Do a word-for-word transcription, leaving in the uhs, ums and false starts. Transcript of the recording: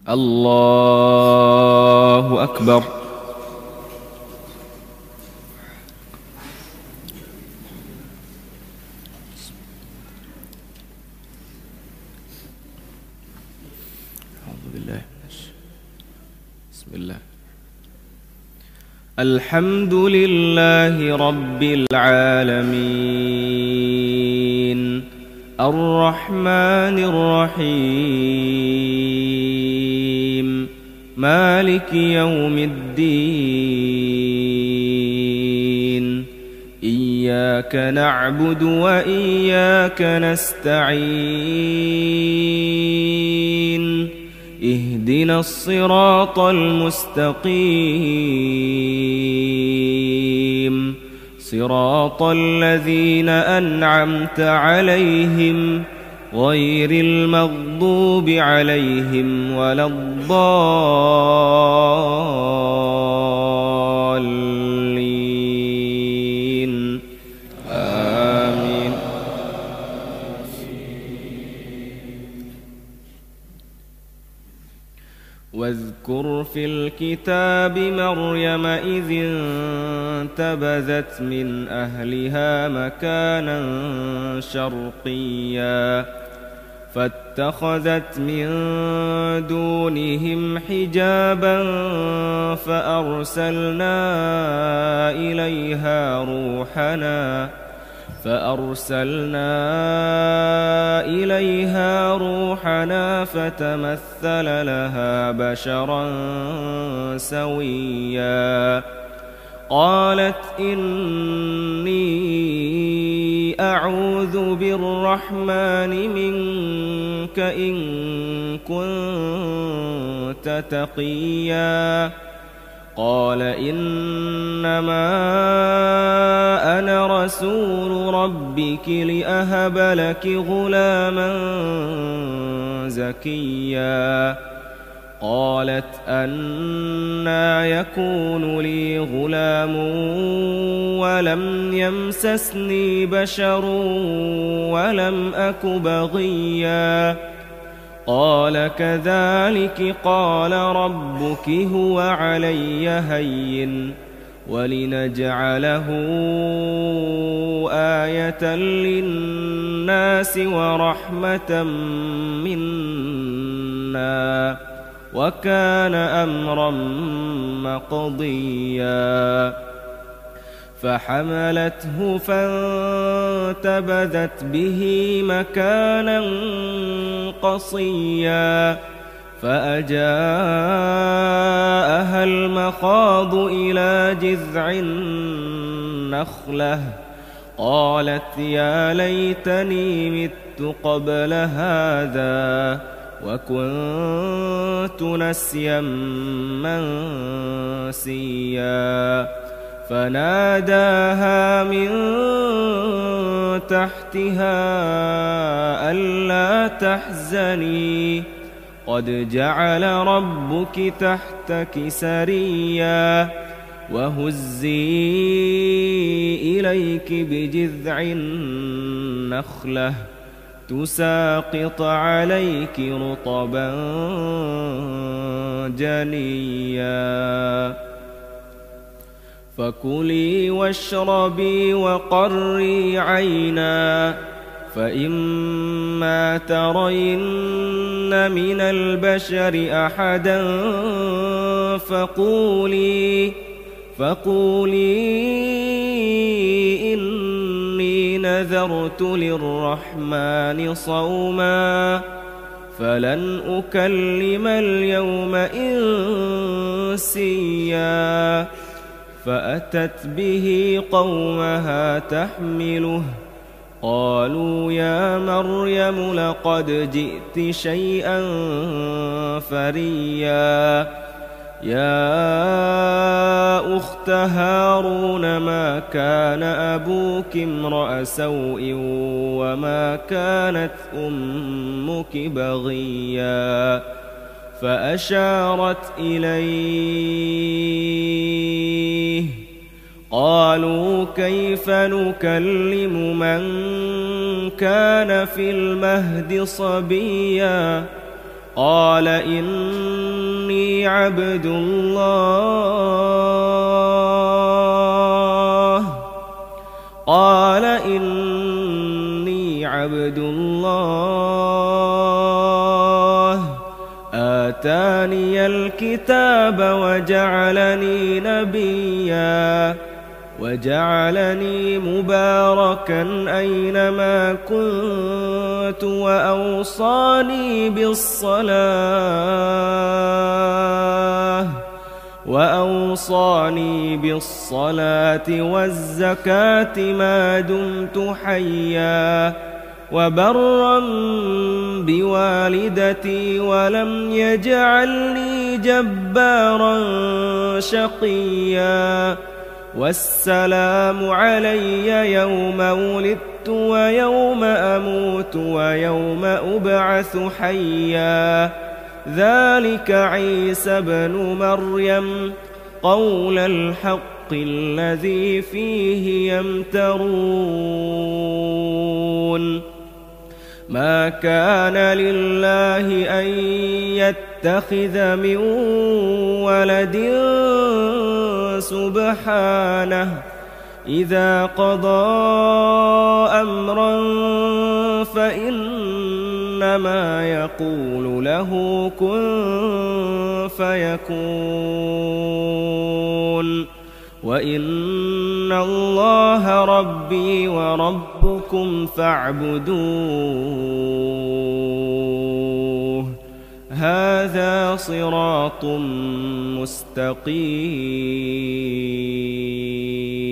الله أكبر. أعوذ بالله من الشيطان. بسم الله. الحمد لله رب العالمين الرحمن الرحيم مالك يوم الدين إياك نعبد وإياك نستعين اهدنا الصراط المستقيم صراط الذين أنعمت عليهم غير المغضوب عليهم ولا الضالين آمين. واذكر في الكتاب مريم إذ انتبذت من أهلها مكانا شرقيا فاتخذت من دونهم حجابا فأرسلنا إليها روحنا فأرسلنا إليها روحنا فتمثل لها بشرا سويا قالت إني أعوذ بالرحمن منك إن كنت تقيا قال إنما أنا رسول ربك لأهب لك غلاما زكيا قالت أنى يكون لي غلام ولم يمسسني بشر ولم أك بغيا قال كذلك قال ربك هو علي هين ولنجعله آية للناس ورحمة منا وكان أمرا مقضيا فحملته فانتبذت به مكانا قصيا فأجاءها المخاض إلى جذع النخلة قالت يا ليتني مت قبل هذا وكنت نسيا منسيا فناداها من تحتها ألا تحزني قد جعل ربك تحتك سريا وهزي إليك بجذع النخلة تساقط عليك رطبا جنيا فكلي واشربي وقري عينا فإما ترين من البشر أحدا فقولي فقولي إني نذرت للرحمن صوما فلن أكلم اليوم إنسيا فأتت به قومها تحمله قالوا يا مريم لقد جئت شيئا فريا يا أخت هارون ما كان أبوك امرأ سوء وما كانت أمك بغيا فأشارت إليه قالوا كيف نكلم من كان في المهد صبيا قال إني عبد الله قال إني عبد الله آتاني الكتاب وجعلني نبيا وجعلني مباركا أينما كنت وأوصاني بالصلاة وأوصاني بالصلاة والزكاة ما دمت حيا وبرا بوالدتي ولم يجعلني جبارا شقيا والسلام علي يوم ولدت ويوم أموت ويوم أبعث حيا ذلك عيسى بن مريم قول الحق الذي فيه يمترون ما كان لله أن يتخذ من ولد سبحانه إذا قضى أمرا فإنما يقول له كن فيكون وإن الله ربي وربكم فاعبدوه هذا صراط مستقيم.